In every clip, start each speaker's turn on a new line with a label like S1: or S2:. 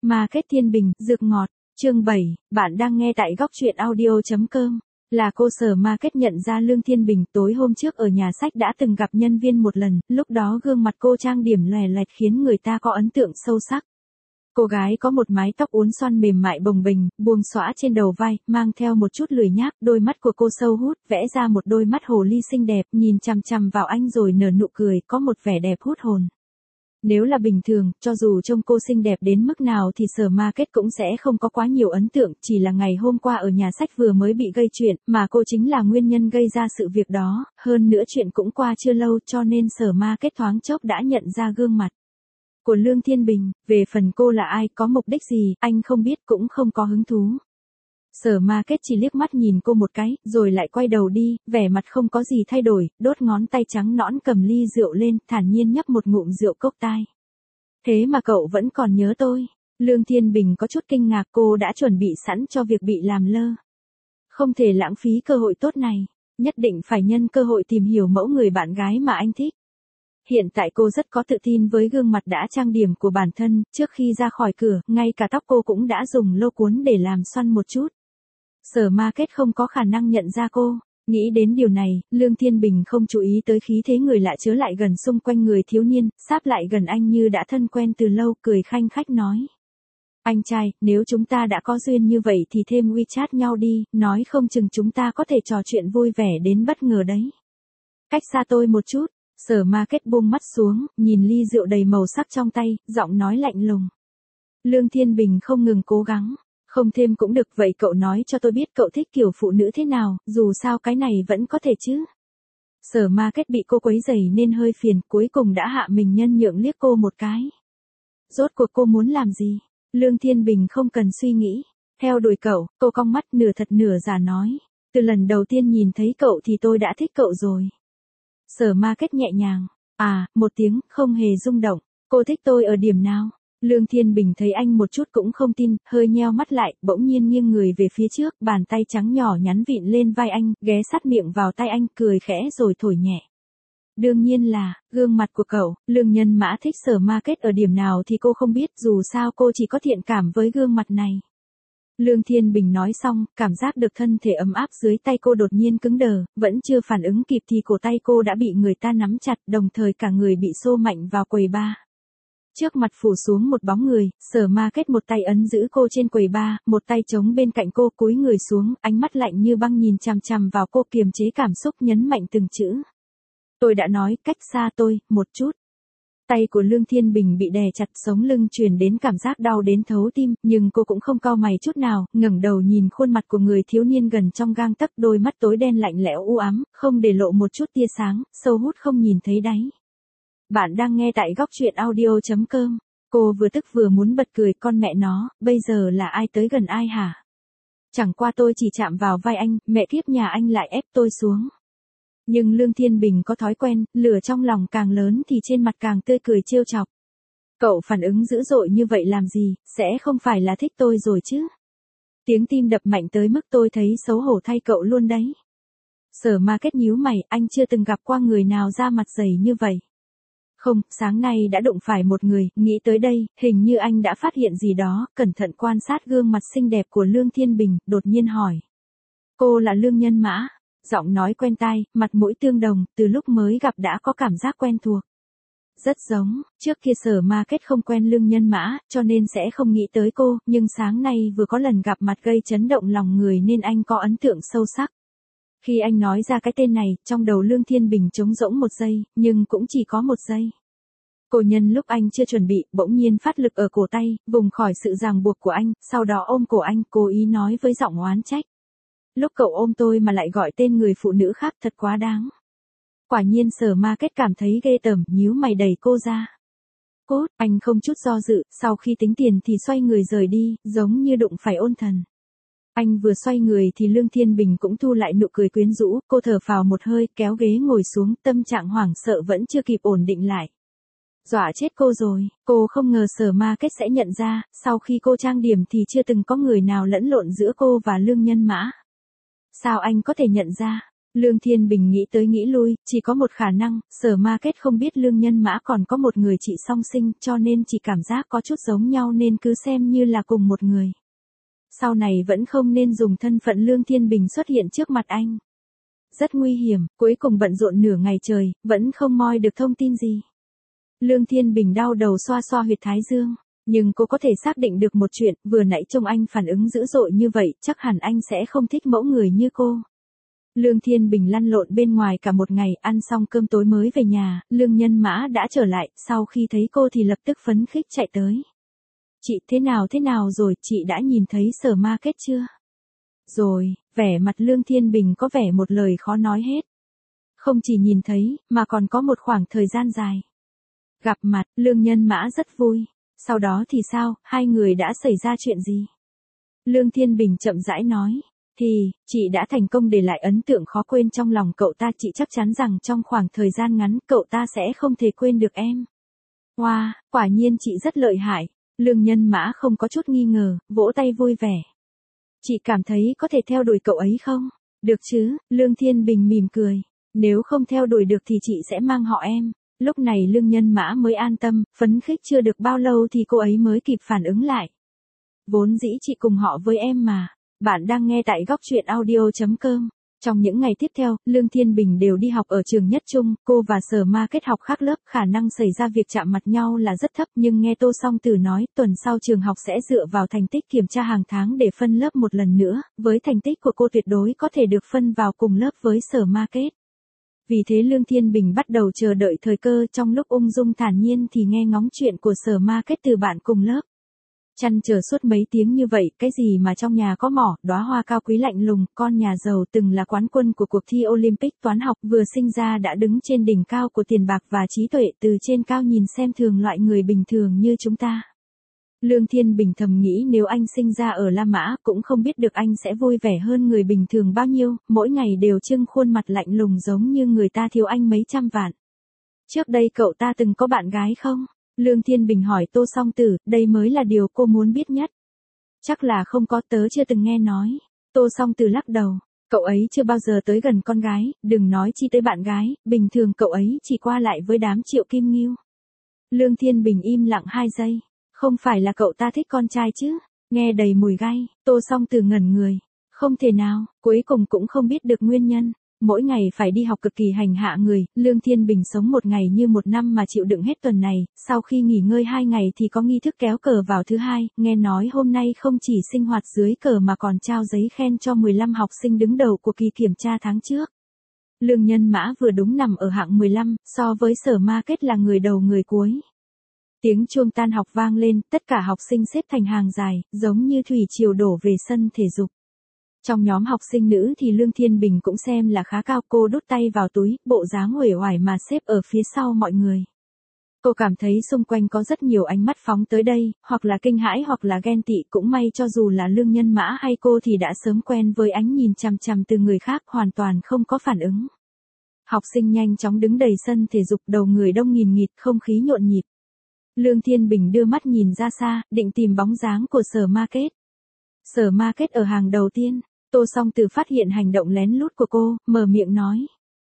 S1: Market Thiên Bình, dược ngọt, chương 7, bạn đang nghe tại góc truyện audio.com. Là cô Sở Market nhận ra Lương Thiên Bình tối hôm trước ở nhà sách đã từng gặp nhân viên một lần, lúc đó gương mặt cô trang điểm lòe loẹt khiến người ta có ấn tượng sâu sắc. Cô gái có một mái tóc uốn xoăn mềm mại bồng bềnh, buông xõa trên đầu vai, mang theo một chút lười nhác, đôi mắt của cô sâu hút, vẽ ra một đôi mắt hồ ly xinh đẹp, nhìn chằm chằm vào anh rồi nở nụ cười, có một vẻ đẹp hút hồn. Nếu là bình thường, cho dù trông cô xinh đẹp đến mức nào thì Sở Market cũng sẽ không có quá nhiều ấn tượng, chỉ là ngày hôm qua ở nhà sách vừa mới bị gây chuyện, mà cô chính là nguyên nhân gây ra sự việc đó, hơn nữa chuyện cũng qua chưa lâu cho nên Sở Market thoáng chốc đã nhận ra gương mặt của Lương Thiên Bình, về phần cô là ai, có mục đích gì, anh không biết cũng không có hứng thú. Sở Market chỉ liếc mắt nhìn cô một cái, rồi lại quay đầu đi, vẻ mặt không có gì thay đổi, đốt ngón tay trắng nõn cầm ly rượu lên, thản nhiên nhấp một ngụm rượu cốc tai. Thế mà cậu vẫn còn nhớ tôi. Lương Thiên Bình có chút kinh ngạc, cô đã chuẩn bị sẵn cho việc bị làm lơ. Không thể lãng phí cơ hội tốt này, nhất định phải nhân cơ hội tìm hiểu mẫu người bạn gái mà anh thích. Hiện tại cô rất có tự tin với gương mặt đã trang điểm của bản thân, trước khi ra khỏi cửa, ngay cả tóc cô cũng đã dùng lô cuốn để làm xoăn một chút. Sở Market không có khả năng nhận ra cô. Nghĩ đến điều này, Lương Thiên Bình không chú ý tới khí thế người lạ chứa lại gần xung quanh người thiếu niên, sáp lại gần anh như đã thân quen từ lâu, cười khanh khách nói. Anh trai, nếu chúng ta đã có duyên như vậy thì thêm WeChat nhau đi, nói không chừng chúng ta có thể trò chuyện vui vẻ đến bất ngờ đấy. Cách xa tôi một chút, Sở Market buông mắt xuống, nhìn ly rượu đầy màu sắc trong tay, giọng nói lạnh lùng. Lương Thiên Bình không ngừng cố gắng. Không thêm cũng được, vậy cậu nói cho tôi biết cậu thích kiểu phụ nữ thế nào, dù sao cái này vẫn có thể chứ. Sở Market bị cô quấy rầy nên hơi phiền, cuối cùng đã hạ mình nhân nhượng liếc cô một cái. Rốt cuộc cô muốn làm gì? Lương Thiên Bình không cần suy nghĩ. Theo đuổi cậu, cô cong mắt nửa thật nửa giả nói. Từ lần đầu tiên nhìn thấy cậu thì tôi đã thích cậu rồi. Sở Market nhẹ nhàng. Một tiếng, không hề rung động. Cô thích tôi ở điểm nào? Lương Thiên Bình thấy anh một chút cũng không tin, hơi nheo mắt lại, bỗng nhiên nghiêng người về phía trước, bàn tay trắng nhỏ nhắn vịn lên vai anh, ghé sát miệng vào tay anh, cười khẽ rồi thổi nhẹ. Đương nhiên là, gương mặt của cậu, Lương Nhân Mã thích Sở Market ở điểm nào thì cô không biết, dù sao cô chỉ có thiện cảm với gương mặt này. Lương Thiên Bình nói xong, cảm giác được thân thể ấm áp dưới tay cô đột nhiên cứng đờ, vẫn chưa phản ứng kịp thì cổ tay cô đã bị người ta nắm chặt, đồng thời cả người bị xô mạnh vào quầy bar. Trước mặt phủ xuống một bóng người, Sở Market một tay ấn giữ cô trên quầy bar, một tay chống bên cạnh cô, cúi người xuống, ánh mắt lạnh như băng nhìn chằm chằm vào cô, kiềm chế cảm xúc, nhấn mạnh từng chữ. Tôi đã nói, cách xa tôi, một chút. Tay của Lương Thiên Bình bị đè chặt, sống lưng truyền đến cảm giác đau đến thấu tim, nhưng cô cũng không cau mày chút nào, ngẩng đầu nhìn khuôn mặt của người thiếu niên gần trong gang tấc, đôi mắt tối đen lạnh lẽo u ám, không để lộ một chút tia sáng, sâu hút không nhìn thấy đáy. Bạn đang nghe tại góc truyện audio.com. Cô vừa tức vừa muốn bật cười, con mẹ nó, bây giờ là ai tới gần ai hả? Chẳng qua tôi chỉ chạm vào vai anh, mẹ kiếp nhà anh lại ép tôi xuống. Nhưng Lương Thiên Bình có thói quen, lửa trong lòng càng lớn thì trên mặt càng tươi cười trêu chọc. Cậu phản ứng dữ dội như vậy làm gì, sẽ không phải là thích tôi rồi chứ? Tiếng tim đập mạnh tới mức tôi thấy xấu hổ thay cậu luôn đấy. Sở Market nhíu mày, anh chưa từng gặp qua người nào da mặt dày như vậy. Không, sáng nay đã đụng phải một người, nghĩ tới đây, hình như anh đã phát hiện gì đó, cẩn thận quan sát gương mặt xinh đẹp của Lương Thiên Bình, đột nhiên hỏi. Cô là Lương Nhân Mã, giọng nói quen tai, mặt mũi tương đồng, từ lúc mới gặp đã có cảm giác quen thuộc. Rất giống, trước kia Sở Market không quen Lương Nhân Mã, cho nên sẽ không nghĩ tới cô, nhưng sáng nay vừa có lần gặp mặt gây chấn động lòng người nên anh có ấn tượng sâu sắc. Khi anh nói ra cái tên này, trong đầu Lương Thiên Bình trống rỗng một giây, nhưng cũng chỉ có một giây. Cô nhân lúc anh chưa chuẩn bị, bỗng nhiên phát lực ở cổ tay, vùng khỏi sự ràng buộc của anh, sau đó ôm cổ anh, cố ý nói với giọng oán trách. Lúc cậu ôm tôi mà lại gọi tên người phụ nữ khác, thật quá đáng. Quả nhiên Sở Market cảm thấy ghê tởm, nhíu mày đẩy cô ra. Cốt, anh không chút do dự, sau khi tính tiền thì xoay người rời đi, giống như đụng phải ôn thần. Anh vừa xoay người thì Lương Thiên Bình cũng thu lại nụ cười quyến rũ, cô thở phào một hơi, kéo ghế ngồi xuống, tâm trạng hoảng sợ vẫn chưa kịp ổn định lại. Dọa chết cô rồi, cô không ngờ Sở Market sẽ nhận ra, sau khi cô trang điểm thì chưa từng có người nào lẫn lộn giữa cô và Lương Nhân Mã. Sao anh có thể nhận ra? Lương Thiên Bình nghĩ tới nghĩ lui, chỉ có một khả năng, Sở Market không biết Lương Nhân Mã còn có một người chị song sinh, cho nên chỉ cảm giác có chút giống nhau nên cứ xem như là cùng một người. Sau này vẫn không nên dùng thân phận Lương Thiên Bình xuất hiện trước mặt anh. Rất nguy hiểm, cuối cùng bận rộn nửa ngày trời, vẫn không moi được thông tin gì. Lương Thiên Bình đau đầu xoa xoa huyệt thái dương. Nhưng cô có thể xác định được một chuyện, vừa nãy trông anh phản ứng dữ dội như vậy, chắc hẳn anh sẽ không thích mẫu người như cô. Lương Thiên Bình lăn lộn bên ngoài cả một ngày, ăn xong cơm tối mới về nhà, Lương Nhân Mã đã trở lại, sau khi thấy cô thì lập tức phấn khích chạy tới. Chị thế nào rồi, chị đã nhìn thấy Sở Market chưa? Rồi, vẻ mặt Lương Thiên Bình có vẻ một lời khó nói hết. Không chỉ nhìn thấy, mà còn có một khoảng thời gian dài. Gặp mặt, Lương Nhân Mã rất vui. Sau đó thì sao, hai người đã xảy ra chuyện gì? Lương Thiên Bình chậm rãi nói. Thì, chị đã thành công để lại ấn tượng khó quên trong lòng cậu ta. Chị chắc chắn rằng trong khoảng thời gian ngắn, cậu ta sẽ không thể quên được em. Wow, quả nhiên chị rất lợi hại. Lương Nhân Mã không có chút nghi ngờ, vỗ tay vui vẻ. Chị cảm thấy có thể theo đuổi cậu ấy không? Được chứ, Lương Thiên Bình mỉm cười. Nếu không theo đuổi được thì chị sẽ mang họ em. Lúc này Lương Nhân Mã mới an tâm, phấn khích chưa được bao lâu thì cô ấy mới kịp phản ứng lại. Vốn dĩ chị cùng họ với em mà. Bạn đang nghe tại góc truyện audio.com. Trong những ngày tiếp theo, Lương Thiên Bình đều đi học ở trường Nhất Trung, cô và Sở Market học khác lớp, khả năng xảy ra việc chạm mặt nhau là rất thấp, nhưng nghe Tô Song Tử nói, tuần sau trường học sẽ dựa vào thành tích kiểm tra hàng tháng để phân lớp một lần nữa, với thành tích của cô tuyệt đối có thể được phân vào cùng lớp với Sở Market. Vì thế Lương Thiên Bình bắt đầu chờ đợi thời cơ, trong lúc ung dung thản nhiên thì nghe ngóng chuyện của Sở Market từ bạn cùng lớp. Chăn chờ suốt mấy tiếng như vậy, cái gì mà trong nhà có mỏ, đóa hoa cao quý lạnh lùng, con nhà giàu từng là quán quân của cuộc thi Olympic toán học, vừa sinh ra đã đứng trên đỉnh cao của tiền bạc và trí tuệ, từ trên cao nhìn xem thường loại người bình thường như chúng ta. Lương Thiên Bình thầm nghĩ nếu anh sinh ra ở La Mã cũng không biết được anh sẽ vui vẻ hơn người bình thường bao nhiêu, mỗi ngày đều trưng khuôn mặt lạnh lùng giống như người ta thiếu anh mấy trăm vạn. Trước đây cậu ta từng có bạn gái không? Lương Thiên Bình hỏi Tô Song Tử, đây mới là điều cô muốn biết nhất. Chắc là không có, tớ chưa từng nghe nói. Tô Song Tử lắc đầu, cậu ấy chưa bao giờ tới gần con gái, đừng nói chi tới bạn gái, bình thường cậu ấy chỉ qua lại với đám Triệu Kim Ngưu. Lương Thiên Bình im lặng 2 giây, không phải là cậu ta thích con trai chứ, nghe đầy mùi gai, Tô Song Tử ngẩn người, không thể nào, cuối cùng cũng không biết được nguyên nhân. Mỗi ngày phải đi học cực kỳ hành hạ người, Lương Thiên Bình sống một ngày như một năm mà chịu đựng hết tuần này, sau khi nghỉ ngơi 2 ngày thì có nghi thức kéo cờ vào thứ hai, nghe nói hôm nay không chỉ sinh hoạt dưới cờ mà còn trao giấy khen cho 15 học sinh đứng đầu của kỳ kiểm tra tháng trước. Lương Nhân Mã vừa đúng nằm ở hạng 15, so với Sở Market là người đầu người cuối. Tiếng chuông tan học vang lên, tất cả học sinh xếp thành hàng dài, giống như thủy triều đổ về sân thể dục. Trong nhóm học sinh nữ thì Lương Thiên Bình cũng xem là khá cao, cô đút tay vào túi, bộ dáng uể oải mà xếp ở phía sau mọi người. Cô cảm thấy xung quanh có rất nhiều ánh mắt phóng tới đây, hoặc là kinh hãi hoặc là ghen tị, cũng may cho dù là Lương Nhân Mã hay cô thì đã sớm quen với ánh nhìn chằm chằm từ người khác, hoàn toàn không có phản ứng. Học sinh nhanh chóng đứng đầy sân thể dục, đầu người đông nghìn nghịt, không khí nhộn nhịp. Lương Thiên Bình đưa mắt nhìn ra xa, định tìm bóng dáng của Sở Market. Sở Market ở hàng đầu tiên. Tô Song Tử phát hiện hành động lén lút của cô, mở miệng nói.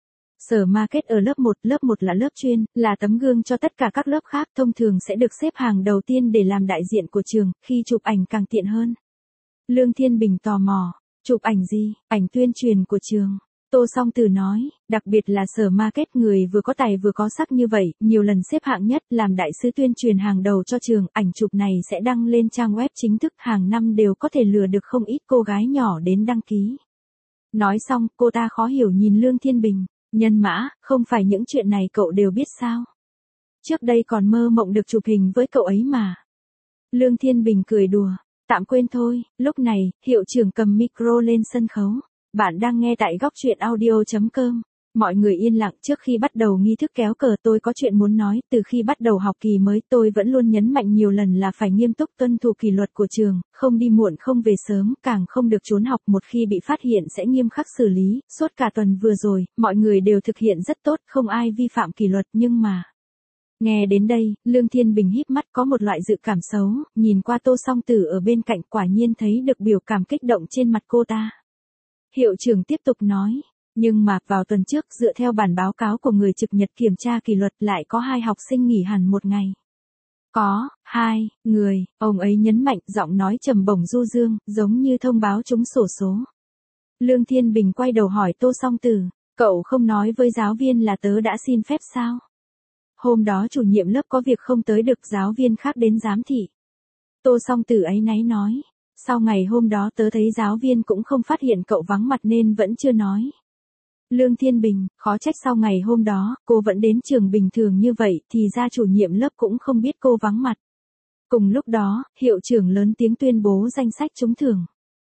S1: Sở Market ở lớp 1 là lớp chuyên, là tấm gương cho tất cả các lớp khác, thông thường sẽ được xếp hàng đầu tiên để làm đại diện của trường, khi chụp ảnh càng tiện hơn. Lương Thiên Bình tò mò, chụp ảnh gì, ảnh tuyên truyền của trường. Tô Song Tử nói, đặc biệt là Sở Market, người vừa có tài vừa có sắc như vậy, nhiều lần xếp hạng nhất, làm đại sứ tuyên truyền hàng đầu cho trường, ảnh chụp này sẽ đăng lên trang web chính thức, hàng năm đều có thể lừa được không ít cô gái nhỏ đến đăng ký. Nói xong, cô ta khó hiểu nhìn Lương Thiên Bình, Nhân Mã, không phải những chuyện này cậu đều biết sao? Trước đây còn mơ mộng được chụp hình với cậu ấy mà. Lương Thiên Bình cười đùa, tạm quên thôi. Lúc này, hiệu trưởng cầm micro lên sân khấu. Bạn đang nghe tại góc truyện audio.com. Mọi người yên lặng. Trước khi bắt đầu nghi thức kéo cờ, tôi có chuyện muốn nói. Từ khi bắt đầu học kỳ mới, tôi vẫn luôn nhấn mạnh nhiều lần là phải nghiêm túc tuân thủ kỷ luật của trường, không đi muộn, không về sớm, càng không được trốn học, một khi bị phát hiện sẽ nghiêm khắc xử lý. Suốt cả tuần vừa rồi, mọi người đều thực hiện rất tốt, không ai vi phạm kỷ luật, nhưng mà... Nghe đến đây, Lương Thiên Bình híp mắt, có một loại dự cảm xấu, nhìn qua Tô Song Tử ở bên cạnh, quả nhiên thấy được biểu cảm kích động trên mặt cô ta. Hiệu trưởng tiếp tục nói, Nhưng mà, vào tuần trước, dựa theo bản báo cáo của người trực nhật kiểm tra kỷ luật lại có 2 học sinh nghỉ hẳn 1 ngày. Có, 2 người, ông ấy nhấn mạnh, giọng nói trầm bổng du dương, giống như thông báo trúng xổ số. Lương Thiên Bình quay đầu hỏi Tô Song Tử, cậu không nói với giáo viên là tớ đã xin phép sao? Hôm đó chủ nhiệm lớp có việc không tới được, giáo viên khác đến giám thị. Tô Song Tử áy náy nói, sau ngày hôm đó tớ thấy giáo viên cũng không phát hiện cậu vắng mặt nên vẫn chưa nói. Lương Thiên Bình, khó trách sau ngày hôm đó, cô vẫn đến trường bình thường như vậy, thì ra chủ nhiệm lớp cũng không biết cô vắng mặt. Cùng lúc đó, hiệu trưởng lớn tiếng tuyên bố danh sách trúng thưởng.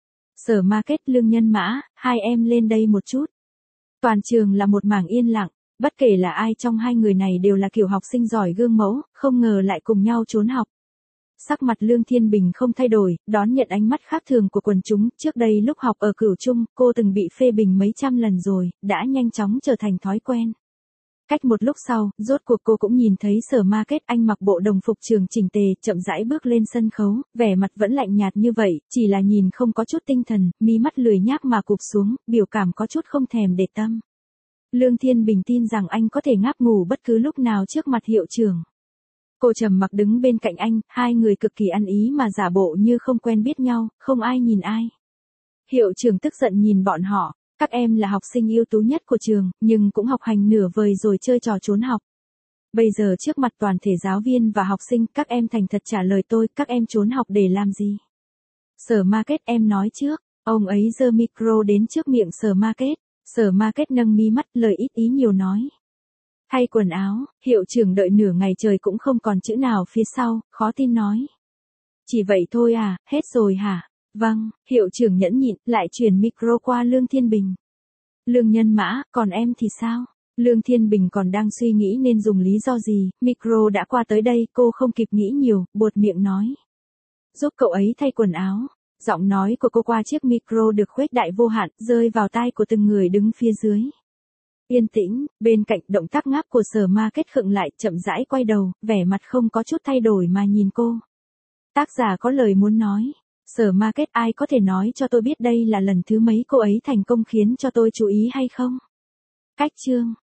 S1: Sở Market, Lương Nhân Mã, hai em lên đây một chút. Toàn trường là một mảng yên lặng, bất kể là ai trong hai người này đều là kiểu học sinh giỏi gương mẫu, không ngờ lại cùng nhau trốn học. Sắc mặt Lương Thiên Bình không thay đổi, đón nhận ánh mắt khác thường của quần chúng, trước đây lúc học ở Cửu Trung, cô từng bị phê bình mấy trăm lần rồi, đã nhanh chóng trở thành thói quen. Cách một lúc sau, rốt cuộc cô cũng nhìn thấy Sở Market, anh mặc bộ đồng phục trường chỉnh tề, chậm rãi bước lên sân khấu, vẻ mặt vẫn lạnh nhạt như vậy, chỉ là nhìn không có chút tinh thần, mí mắt lười nhác mà cụp xuống, biểu cảm có chút không thèm để tâm. Lương Thiên Bình tin rằng anh có thể ngáp ngủ bất cứ lúc nào trước mặt hiệu trưởng. Cô trầm mặc đứng bên cạnh anh, hai người cực kỳ ăn ý mà giả bộ như không quen biết nhau, không ai nhìn ai. Hiệu trưởng tức giận nhìn bọn họ, các em là học sinh ưu tú nhất của trường, nhưng cũng học hành nửa vời rồi chơi trò trốn học. Bây giờ trước mặt toàn thể giáo viên và học sinh, các em thành thật trả lời tôi, các em trốn học để làm gì? Sở Market, em nói trước, ông ấy giơ micro đến trước miệng Sở Market. Sở Market nâng mí mắt, lời ít ý nhiều nói. Thay quần áo, hiệu trưởng đợi nửa ngày trời cũng không còn chữ nào phía sau, khó tin nói. Chỉ vậy thôi à, hết rồi hả? Vâng, hiệu trưởng nhẫn nhịn, lại chuyển micro qua Lương Thiên Bình. Lương Nhân Mã, còn em thì sao? Lương Thiên Bình còn đang suy nghĩ nên dùng lý do gì, micro đã qua tới đây, cô không kịp nghĩ nhiều, buột miệng nói. Giúp cậu ấy thay quần áo. Giọng nói của cô qua chiếc micro được khuếch đại vô hạn, rơi vào tai của từng người đứng phía dưới. Yên tĩnh, bên cạnh động tác ngáp của Sở Market khựng lại, chậm rãi quay đầu, vẻ mặt không có chút thay đổi mà nhìn cô. Tác giả có lời muốn nói. Sở Market, ai có thể nói cho tôi biết đây là lần thứ mấy cô ấy thành công khiến cho tôi chú ý hay không? Cách chương.